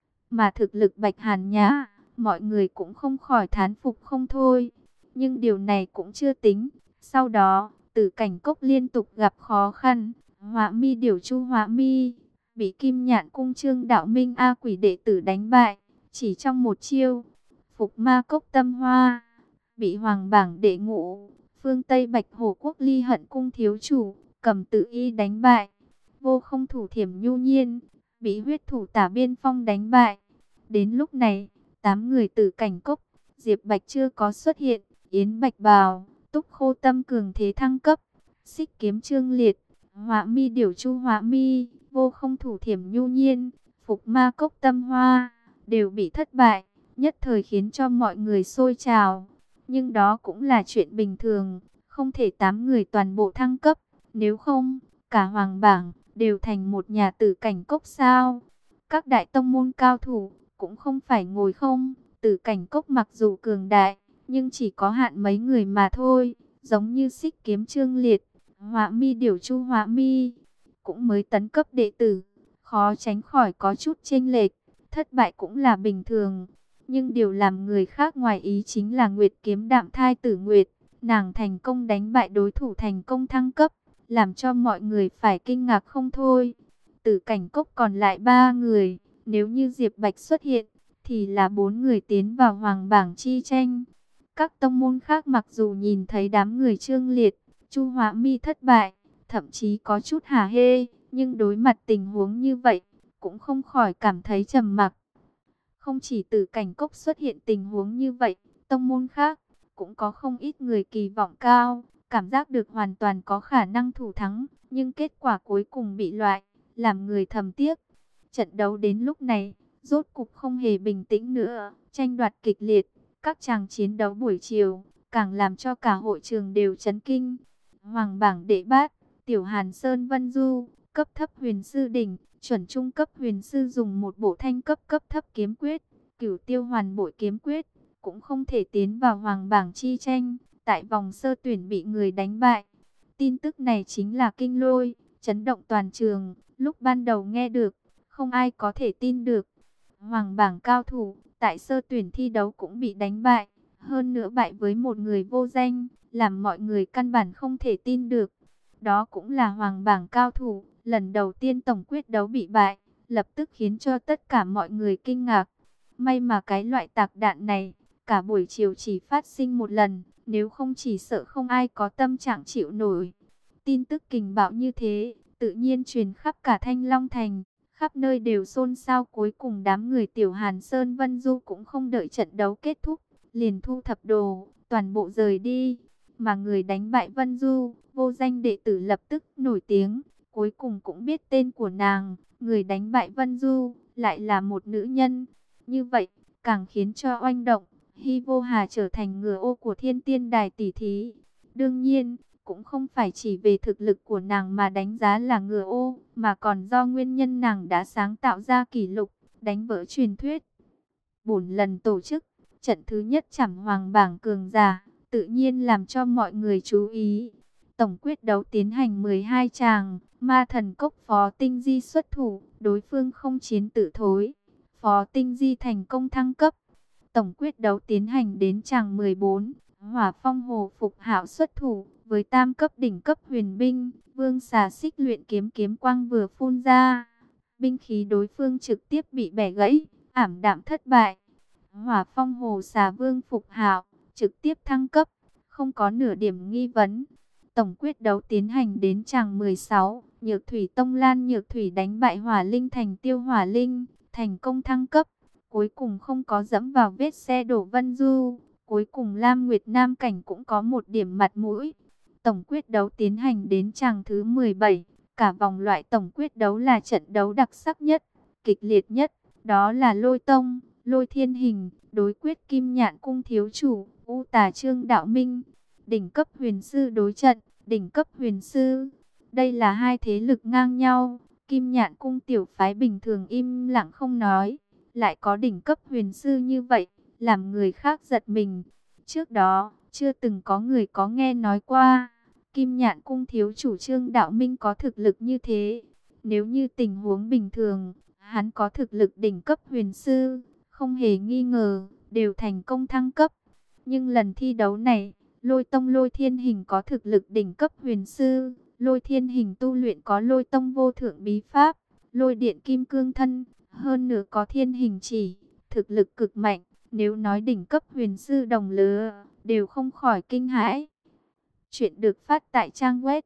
Mà thực lực Bạch Hàn Nhã, mọi người cũng không khỏi thán phục không thôi. Nhưng điều này cũng chưa tính. Sau đó, Tử Cảnh Cốc liên tục gặp khó khăn. Họa Mi Điểu Chu Họa Mi bị Kim Nhạn Cung Trương Đạo Minh A Quỷ đệ tử đánh bại, chỉ trong một chiêu. Phục Ma Cốc Tâm Hoa bị hoàng bảng đệ ngũ, phương Tây Bạch Hổ Quốc Ly Hận Cung thiếu chủ Cầm Tự Y đánh bại. Vô Không Thủ Thiểm Nhu Nhiên bị huyết thủ Tả Biên Phong đánh bại. Đến lúc này, 8 người Tử Cảnh Cốc, Diệp Bạch chưa có xuất hiện, Yến Bạch Bào, Túc Khô Tâm cường thế thăng cấp, Xích Kiếm Trương Liệt, Họa Mi Điểu Chu Họa Mi, Vô Không Thủ Thiểm Nhu Nhiên, Phục Ma Cốc Tâm Hoa đều bị thất bại, nhất thời khiến cho mọi người sôi trào. Nhưng đó cũng là chuyện bình thường, không thể 8 người toàn bộ thăng cấp, nếu không, cả hoàng bảng đều thành một nhà Tử Cảnh Cốc sao? Các đại tông môn cao thủ cũng không phải ngồi không, Tử Cảnh Cốc mặc dù cường đại, nhưng chỉ có hạn mấy người mà thôi, giống như Xích Kiếm Trương Liệt, Họa Mi Điểu Chu Họa Mi, cũng mới tấn cấp đệ tử, khó tránh khỏi có chút chênh lệch, thất bại cũng là bình thường. Nhưng điều làm người khác ngoài ý chính là Nguyệt Kiếm Đạm Thai Tử Nguyệt, nàng thành công đánh bại đối thủ, thành công thăng cấp, làm cho mọi người phải kinh ngạc không thôi. Tử Cảnh Cốc còn lại 3 người, nếu như Diệp Bạch xuất hiện, thì là 4 người tiến vào hoàng bảng chi tranh. Các tông môn khác mặc dù nhìn thấy đám người Trương Liệt, Chu Họa Mi thất bại, thậm chí có chút hả hê, nhưng đối mặt tình huống như vậy, cũng không khỏi cảm thấy trầm mặc. Không chỉ Tử Cảnh Cốc xuất hiện tình huống như vậy, tông môn khác cũng có không ít người kỳ vọng cao, cảm giác được hoàn toàn có khả năng thủ thắng, nhưng kết quả cuối cùng bị loại, làm người thầm tiếc. Trận đấu đến lúc này, rốt cục không hề bình tĩnh nữa, tranh đoạt kịch liệt, Các chàng chiến đấu buổi chiều càng làm cho cả hội trường đều chấn kinh. Hoàng bảng đệ bát, Tiểu Hàn Sơn Vân Du, cấp thấp huyền sư đỉnh, chuẩn trung cấp huyền sư dùng một bộ thanh cấp cấp thấp kiếm quyết, Cửu Tiêu Hoàn Bội kiếm quyết, cũng không thể tiến vào hoàng bảng chi tranh, tại vòng sơ tuyển bị người đánh bại. Tin tức này chính là kinh lôi, chấn động toàn trường, lúc ban đầu nghe được, không ai có thể tin được. Hoàng bảng cao thủ, tại sơ tuyển thi đấu cũng bị đánh bại, hơn nữa bại với một người vô danh, làm mọi người căn bản không thể tin được. Đó cũng là hoàng bảng cao thủ, lần đầu tiên tổng quyết đấu bị bại, lập tức khiến cho tất cả mọi người kinh ngạc. May mà cái loại tạc đạn này, cả buổi chiều chỉ phát sinh một lần, nếu không chỉ sợ không ai có tâm trạng chịu nổi. Tin tức kình bạo như thế, tự nhiên truyền khắp cả Thanh Long Thành, khắp nơi đều xôn xao. Cuối cùng đám người Tiểu Hàn Sơn Vân Du cũng không đợi trận đấu kết thúc, liền thu thập đồ, toàn bộ rời đi. Mà người đánh bại Vân Du, vô danh đệ tử lập tức nổi tiếng, cuối cùng cũng biết tên của nàng. Người đánh bại Vân Du, lại là một nữ nhân. Như vậy, càng khiến cho oanh động, Hy Vô Hà trở thành ngựa ô của Thiên Tiên Đài tỷ thí. Đương nhiên, cũng không phải chỉ về thực lực của nàng mà đánh giá là ngựa ô, mà còn do nguyên nhân nàng đã sáng tạo ra kỷ lục, đánh vỡ truyền thuyết. 4 lần tổ chức, trận thứ nhất chảm hoàng bảng cường giả, tự nhiên làm cho mọi người chú ý. Tổng quyết đấu tiến hành 12 tràng, Ma Thần Cốc Phó Tinh Di xuất thủ, đối phương không chiến tự thối. Phó Tinh Di thành công thăng cấp. Tổng quyết đấu tiến hành đến tràng 14, Hỏa Phong Hồ Phục Hạo xuất thủ, với tam cấp đỉnh cấp huyền binh, Vương Xà Xích luyện kiếm kiếm quang vừa phun ra, binh khí đối phương trực tiếp bị bẻ gãy, ảm đạm thất bại. Hỏa Phong Hồ Xà Vương Phục Hạo trực tiếp thăng cấp, không có nửa điểm nghi vấn. Tổng quyết đấu tiến hành đến tràng 16, Nhược Thủy Tông Lan Nhược Thủy đánh bại Hỏa Linh thành Tiêu Hỏa Linh, thành công thăng cấp. Cuối cùng không có dẫm vào vết xe đổ Vân Du. Cuối cùng Lam Nguyệt Nam Cảnh cũng có một điểm mặt mũi. Tổng quyết đấu tiến hành đến tràng thứ 17. Cả vòng loại tổng quyết đấu là trận đấu đặc sắc nhất, kịch liệt nhất. Đó là Lôi Tông, Lôi Thiên Hình, đối quyết Kim Nhạn Cung thiếu chủ, U Tà Trương Đạo Minh. Đỉnh cấp huyền sư đối trận, đỉnh cấp huyền sư. Đây là hai thế lực ngang nhau. Kim Nhạn Cung tiểu phái bình thường im lặng không nói, lại có đỉnh cấp huyền sư như vậy, làm người khác giật mình. Trước đó, chưa từng có người có nghe nói qua, Kim Nhạn Cung thiếu chủ Trương Đạo Minh có thực lực như thế. Nếu như tình huống bình thường, hắn có thực lực đỉnh cấp huyền sư, không hề nghi ngờ, đều thành công thăng cấp. Nhưng lần thi đấu này, Lôi Tông Lôi Thiên Hình có thực lực đỉnh cấp huyền sư. Lôi Thiên Hình tu luyện có Lôi Tông vô thượng bí pháp, Lôi Điện Kim Cương Thân, hơn nữa có Thiên Hình chỉ, thực lực cực mạnh. Nếu nói đỉnh cấp huyền sư đồng lứa, đều không khỏi kinh hãi. Chuyện được phát tại trang web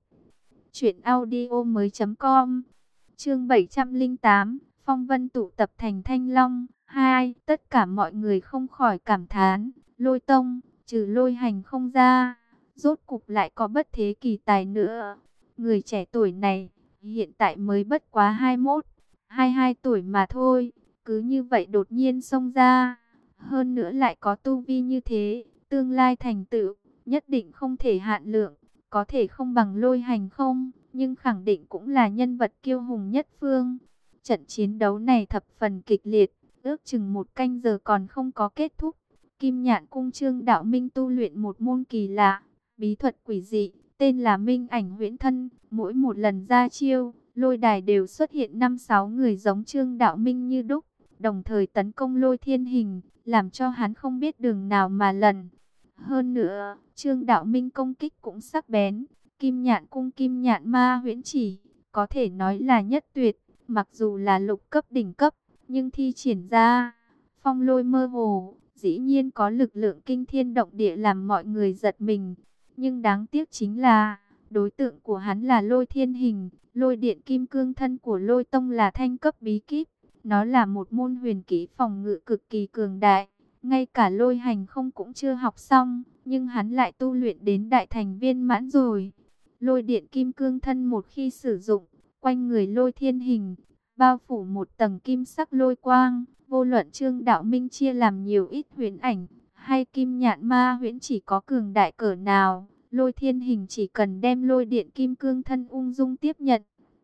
truyệnaudiomoi.com. Chương 708, Phong Vân tụ tập thành Thanh Long 2. Tất cả mọi người không khỏi cảm thán, Lôi Tông, trừ Lôi Hành không ra, rốt cục lại có bất thế kỳ tài nữa. Người trẻ tuổi này, hiện tại mới bất quá 21, 22 tuổi mà thôi, cứ như vậy đột nhiên xông ra. Hơn nữa lại có tu vi như thế, tương lai thành tựu, nhất định không thể hạn lượng. Có thể không bằng Lôi Hành không, nhưng khẳng định cũng là nhân vật kiêu hùng nhất phương. Trận chiến đấu này thập phần kịch liệt, ước chừng 1 canh giờ còn không có kết thúc. Kim Nhạn Cung Trương Đạo Minh tu luyện một môn kỳ lạ, bí thuật quỷ dị, tên là Minh Ảnh Huyễn Thân. Mỗi một lần ra chiêu, lôi đài đều xuất hiện 5-6 người giống Trương Đạo Minh như đúc, đồng thời tấn công Lôi Thiên Hình, làm cho hắn không biết đường nào mà lần. Hơn nữa, Trương Đạo Minh công kích cũng sắc bén. Kim Nhạn Cung Kim Nhạn Ma Huyễn Chỉ, có thể nói là nhất tuyệt. Mặc dù là lục cấp đỉnh cấp, nhưng thi triển ra, phong lôi mơ hồ, dĩ nhiên có lực lượng kinh thiên động địa làm mọi người giật mình. Nhưng đáng tiếc chính là, đối tượng của hắn là Lôi Thiên Hình, Lôi Điện Kim Cương Thân của Lôi Tông là thanh cấp bí kíp. Nó là một môn huyền kỹ phòng ngự cực kỳ cường đại. Ngay cả Lôi Hành không cũng chưa học xong, nhưng hắn lại tu luyện đến đại thành viên mãn rồi. Lôi Điện Kim Cương Thân một khi sử dụng, quanh người Lôi Thiên Hình bao phủ một tầng kim sắc lôi quang. Vô luận Trương Đạo Minh chia làm nhiều ít huyền ảnh, Hay Kim Nhạn Ma Huyễn chỉ có cường đại cỡ nào, Lôi Thiên Hình chỉ cần đem lôi điện kim cương thân ung dung tiếp nhận.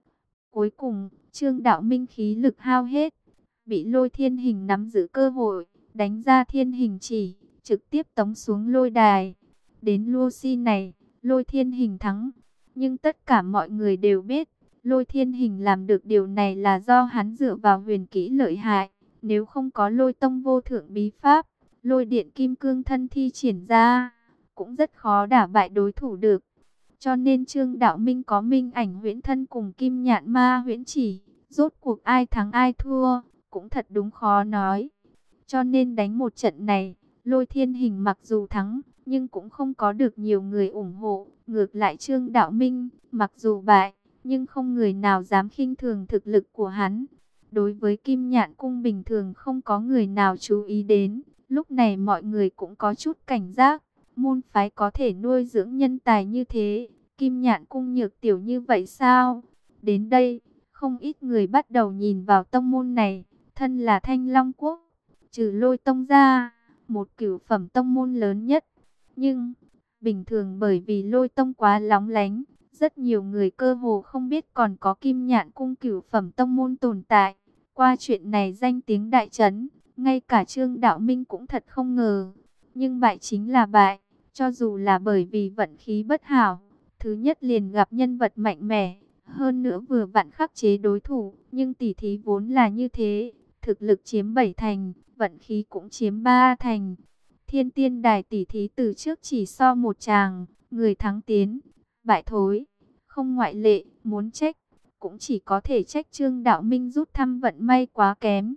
Cuối cùng, Trương Đạo Minh khí lực hao hết, bị Lôi Thiên Hình nắm giữ cơ hội, đánh ra Thiên Hình chỉ, trực tiếp tống xuống lôi đài. Đến lô si này, Lôi Thiên Hình thắng, nhưng tất cả mọi người đều biết, Lôi Thiên Hình làm được điều này là do hắn dựa vào huyền kỹ lợi hại. Nếu không có Lôi Tông vô thượng bí pháp, lôi điện kim cương thân thi triển ra, cũng rất khó đả bại đối thủ được. Cho nên Trương Đạo Minh có minh ảnh huyễn thân cùng Kim Nhạn Ma huyễn chỉ, rốt cuộc ai thắng ai thua, cũng thật đúng khó nói. Cho nên đánh một trận này, Lôi Thiên Hình mặc dù thắng, nhưng cũng không có được nhiều người ủng hộ. Ngược lại Trương Đạo Minh, mặc dù bại, nhưng không người nào dám khinh thường thực lực của hắn. Đối với Kim Nhạn Cung bình thường không có người nào chú ý đến, lúc này mọi người cũng có chút cảnh giác. Môn phái có thể nuôi dưỡng nhân tài như thế, Kim Nhạn Cung nhược tiểu như vậy sao? Đến đây, không ít người bắt đầu nhìn vào tông môn này, thân là Thanh Long Quốc, trừ Lôi Tông ra, một cửu phẩm tông môn lớn nhất. Nhưng, bình thường bởi vì Lôi Tông quá lóng lánh, rất nhiều người cơ hồ không biết còn có Kim Nhạn Cung cửu phẩm tông môn tồn tại. Qua chuyện này danh tiếng đại trấn, ngay cả Trương Đạo Minh cũng thật không ngờ. Nhưng bại chính là bại, cho dù là bởi vì vận khí bất hảo, thứ nhất liền gặp nhân vật mạnh mẽ, hơn nữa vừa vặn khắc chế đối thủ, nhưng tỷ thí vốn là như thế, thực lực chiếm 7 thành, vận khí cũng chiếm 3 thành. Thiên Tiên Đài tỷ thí từ trước chỉ so một chàng, người thắng tiến, bại thối, không ngoại lệ, muốn trách, cũng chỉ có thể trách Trương Đạo Minh rút thăm vận may quá kém.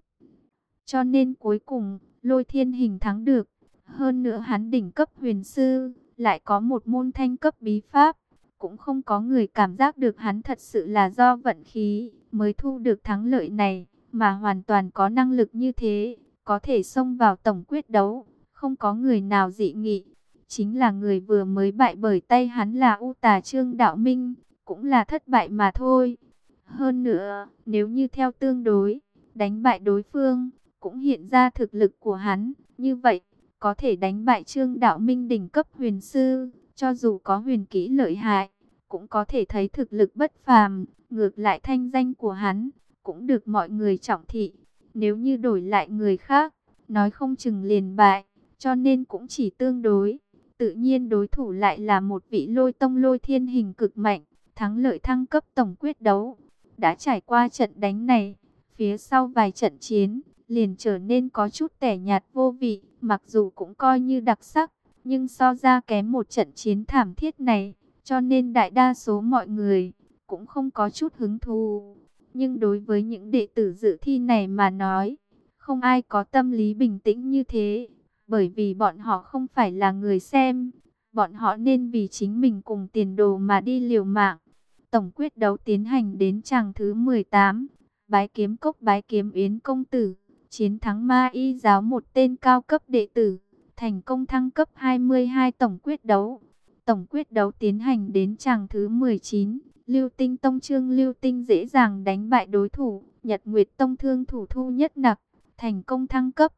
Cho nên cuối cùng, Lôi Thiên Hình thắng được. Hơn nữa hắn đỉnh cấp huyền sư, lại có một môn thanh cấp bí pháp. Cũng không có người cảm giác được hắn thật sự là do vận khí mới thu được thắng lợi này, mà hoàn toàn có năng lực như thế, có thể xông vào tổng quyết đấu. Không có người nào dị nghị, chính là người vừa mới bại bởi tay hắn là U Tà Trương Đạo Minh, cũng là thất bại mà thôi. Hơn nữa, nếu như theo tương đối, đánh bại đối phương, cũng hiện ra thực lực của hắn, như vậy, có thể đánh bại Trương Đạo Minh đỉnh cấp huyền sư, cho dù có huyền kỹ lợi hại, cũng có thể thấy thực lực bất phàm, ngược lại thanh danh của hắn, cũng được mọi người trọng thị. Nếu như đổi lại người khác, nói không chừng liền bại, cho nên cũng chỉ tương đối. Tự nhiên đối thủ lại là một vị Lôi Tông Lôi Thiên Hình cực mạnh, thắng lợi thăng cấp tổng quyết đấu. Đã trải qua trận đánh này, phía sau vài trận chiến, liền trở nên có chút tẻ nhạt vô vị, mặc dù cũng coi như đặc sắc, nhưng so ra kém một trận chiến thảm thiết này, cho nên đại đa số mọi người cũng không có chút hứng thú. Nhưng đối với những đệ tử dự thi này mà nói, không ai có tâm lý bình tĩnh như thế, bởi vì bọn họ không phải là người xem, bọn họ nên vì chính mình cùng tiền đồ mà đi liều mạng. Tổng quyết đấu tiến hành đến chàng thứ 18, Bái Kiếm Cốc Bái Kiếm Yến công tử, chiến thắng Ma Y giáo một tên cao cấp đệ tử, thành công thăng cấp 22 tổng quyết đấu. Tổng quyết đấu tiến hành đến chàng thứ 19, Lưu Tinh Tông Trương Lưu Tinh dễ dàng đánh bại đối thủ, Nhật Nguyệt Tông Thương thủ Thu Nhất Nặc, thành công thăng cấp.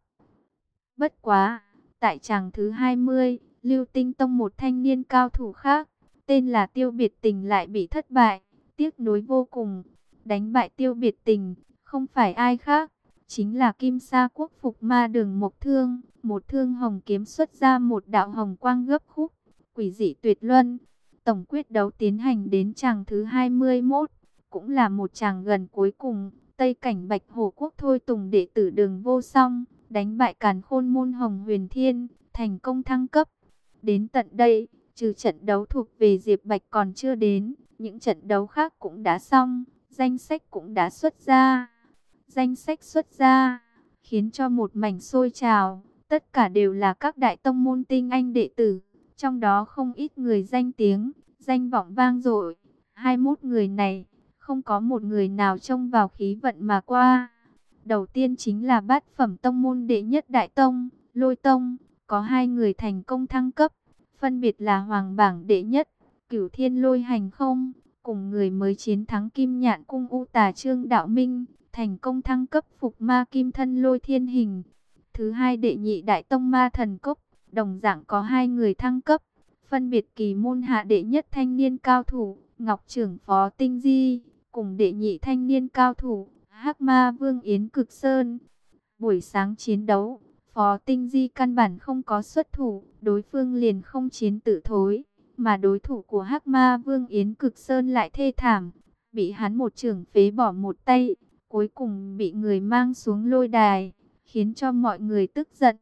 Bất quá, tại chàng thứ 20, Lưu Tinh Tông một thanh niên cao thủ khác, tên là Tiêu Biệt Tình lại bị thất bại, tiếc nuối vô cùng. Đánh bại Tiêu Biệt Tình, không phải ai khác, chính là Kim Sa Quốc Phục Ma Đường Mộc Thương, một thương hồng kiếm xuất ra một đạo hồng quang gấp khúc, quỷ dị tuyệt luân. Tổng quyết đấu tiến hành đến chàng thứ 21, cũng là một chàng gần cuối cùng, Tây Cảnh Bạch Hổ Quốc Thôi Tùng đệ tử Đường Vô Song, đánh bại Càn Khôn Môn Hồng Huyền Thiên, thành công thăng cấp. Đến tận đây, trừ trận đấu thuộc về Diệp Bạch còn chưa đến, những trận đấu khác cũng đã xong, danh sách cũng đã xuất ra. Danh sách xuất ra, khiến cho một mảnh sôi trào, tất cả đều là các đại tông môn tinh anh đệ tử, trong đó không ít người danh tiếng, danh vọng vang dội. 21 người này, không có một người nào trông vào khí vận mà qua. Đầu tiên chính là bát phẩm tông môn đệ nhất đại tông, Lôi Tông, có 2 người thành công thăng cấp, phân biệt là Hoàng bảng đệ nhất, Cửu Thiên Lôi Hành Không, cùng người mới chiến thắng Kim Nhạn Cung U Tà Trương Đạo Minh, thành công thăng cấp Phục Ma Kim Thân Lôi Thiên Hình. Thứ hai đệ nhị đại tông Ma Thần Cốc, đồng dạng có hai người thăng cấp, phân biệt kỳ môn hạ đệ nhất thanh niên cao thủ Ngọc Trưởng Phó Tinh Di, cùng đệ nhị thanh niên cao thủ Hắc Ma Vương Yến Cực Sơn. Buổi sáng chiến đấu, Phó Tinh Di căn bản không có xuất thủ, đối phương liền không chiến tự thối, mà đối thủ của Hắc Ma Vương Yến Cực Sơn lại thê thảm, bị hắn một chưởng phế bỏ một tay, cuối cùng bị người mang xuống lôi đài, khiến cho mọi người tức giận.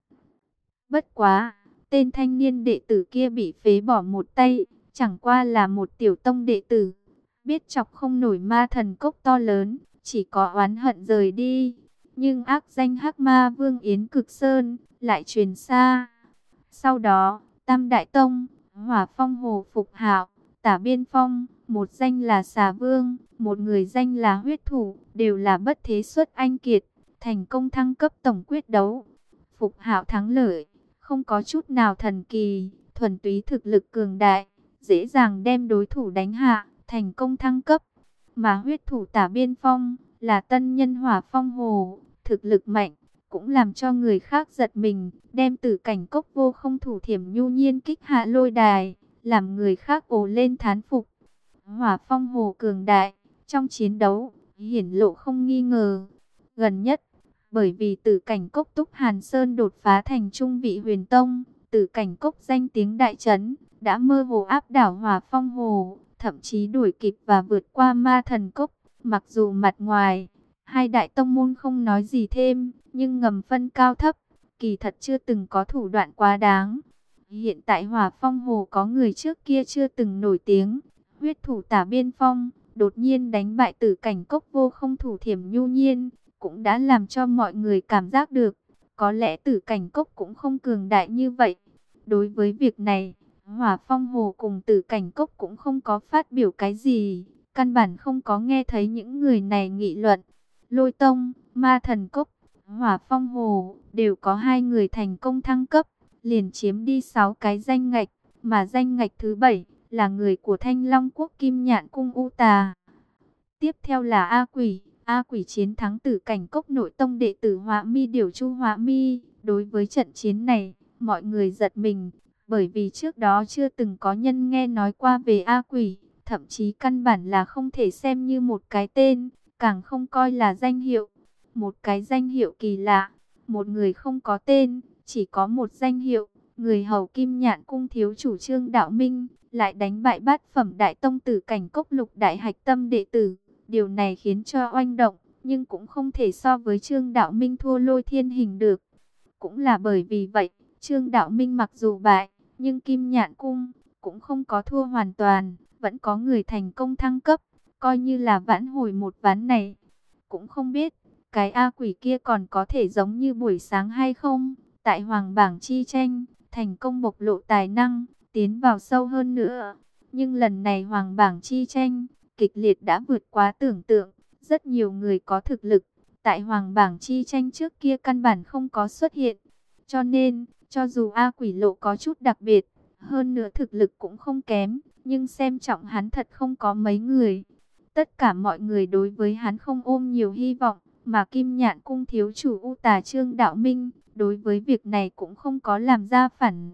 Bất quá, tên thanh niên đệ tử kia bị phế bỏ một tay, chẳng qua là một tiểu tông đệ tử, biết chọc không nổi ma thần cốc to lớn, chỉ có oán hận rời đi. Nhưng ác danh Hắc Ma Vương Yến Cực Sơn lại truyền xa. Sau đó, Tam Đại Tông, Hỏa Phong Hồ Phục Hạo, Tả Biên Phong, một danh là Xà Vương, một người danh là Huyết Thủ, đều là bất thế xuất anh kiệt, thành công thăng cấp tổng quyết đấu. Phục Hạo thắng lợi, không có chút nào thần kỳ, thuần túy thực lực cường đại, dễ dàng đem đối thủ đánh hạ, thành công thăng cấp. Mà Huyết Thủ Tả Biên Phong là tân nhân Hỏa Phong Hồ, thực lực mạnh, cũng làm cho người khác giật mình, đem Tử Cảnh Cốc Vô Không thủ Thiểm nhu nhiên kích hạ lôi đài, làm người khác ồ lên thán phục. Hỏa Phong Hồ cường đại, trong chiến đấu, hiển lộ không nghi ngờ. Gần nhất, bởi vì Tử Cảnh Cốc Túc Hàn Sơn đột phá thành trung vị huyền tông, Tử Cảnh Cốc danh tiếng đại chấn, đã mơ hồ áp đảo Hỏa Phong Hồ, thậm chí đuổi kịp và vượt qua Ma Thần Cốc. Mặc dù mặt ngoài, hai đại tông môn không nói gì thêm, nhưng ngầm phân cao thấp, kỳ thật chưa từng có thủ đoạn quá đáng. Hiện tại Hỏa Phong Hồ có người trước kia chưa từng nổi tiếng, Huyết Thủ Tả Biên Phong, đột nhiên đánh bại Tử Cảnh Cốc Vô Không thủ Thiểm nhu nhiên, cũng đã làm cho mọi người cảm giác được, có lẽ Tử Cảnh Cốc cũng không cường đại như vậy. Đối với việc này, Hỏa Phong Hồ cùng Tử Cảnh Cốc cũng không có phát biểu cái gì, căn bản không có nghe thấy những người này nghị luận. Lôi Tông, Ma Thần Cốc, Hỏa Phong Hồ đều có hai người thành công thăng cấp, liền chiếm đi 6 cái danh ngạch, mà danh ngạch thứ 7 là người của Thanh Long Quốc Kim Nhạn Cung U Tà. Tiếp theo là A Quỷ. A Quỷ chiến thắng Tử Cảnh Cốc nội tông đệ tử Họa Mi Điểu Chu Họa Mi. Đối với trận chiến này, mọi người giật mình, bởi vì trước đó chưa từng có nhân nghe nói qua về A Quỷ, thậm chí căn bản là không thể xem như một cái tên, càng không coi là danh hiệu. Một cái danh hiệu kỳ lạ, một người không có tên, chỉ có một danh hiệu, người hầu Kim Nhạn Cung thiếu chủ Trương Đạo Minh, lại đánh bại bát phẩm đại tông Tử Cảnh Cốc lục đại hạch tâm đệ tử. Điều này khiến cho oanh động, nhưng cũng không thể so với Trương Đạo Minh thua Lôi Thiên Hình được. Cũng là bởi vì vậy, Trương Đạo Minh mặc dù bại, nhưng Kim Nhạn Cung cũng không có thua hoàn toàn, vẫn có người thành công thăng cấp, coi như là vãn hồi một ván này. Cũng không biết, cái A Quỷ kia còn có thể giống như buổi sáng hay không, tại Hoàng Bảng chi tranh, thành công bộc lộ tài năng, tiến vào sâu hơn nữa. Nhưng lần này Hoàng Bảng chi tranh, kịch liệt đã vượt quá tưởng tượng, rất nhiều người có thực lực, tại Hoàng Bảng chi tranh trước kia căn bản không có xuất hiện. Cho nên, cho dù A Quỷ lộ có chút đặc biệt, hơn nữa thực lực cũng không kém, nhưng xem trọng hắn thật không có mấy người. Tất cả mọi người đối với hắn không ôm nhiều hy vọng, mà Kim Nhạn Cung thiếu chủ U Tà Trương Đạo Minh, đối với việc này cũng không có làm ra phản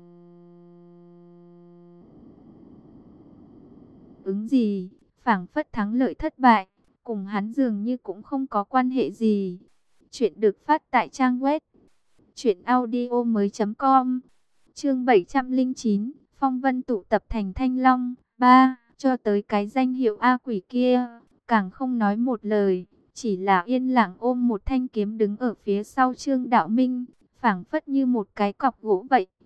ứng gì, phảng phất thắng lợi thất bại, cùng hắn dường như cũng không có quan hệ gì. Chuyện được phát tại trang web truyệnaudiomoi.com. Chương 709, Phong Vân tụ tập thành Thanh Long. 3. Cho tới cái danh hiệu A Quỷ kia, càng không nói một lời, chỉ là yên lặng ôm một thanh kiếm đứng ở phía sau Trương Đạo Minh, phảng phất như một cái cọc gỗ vậy.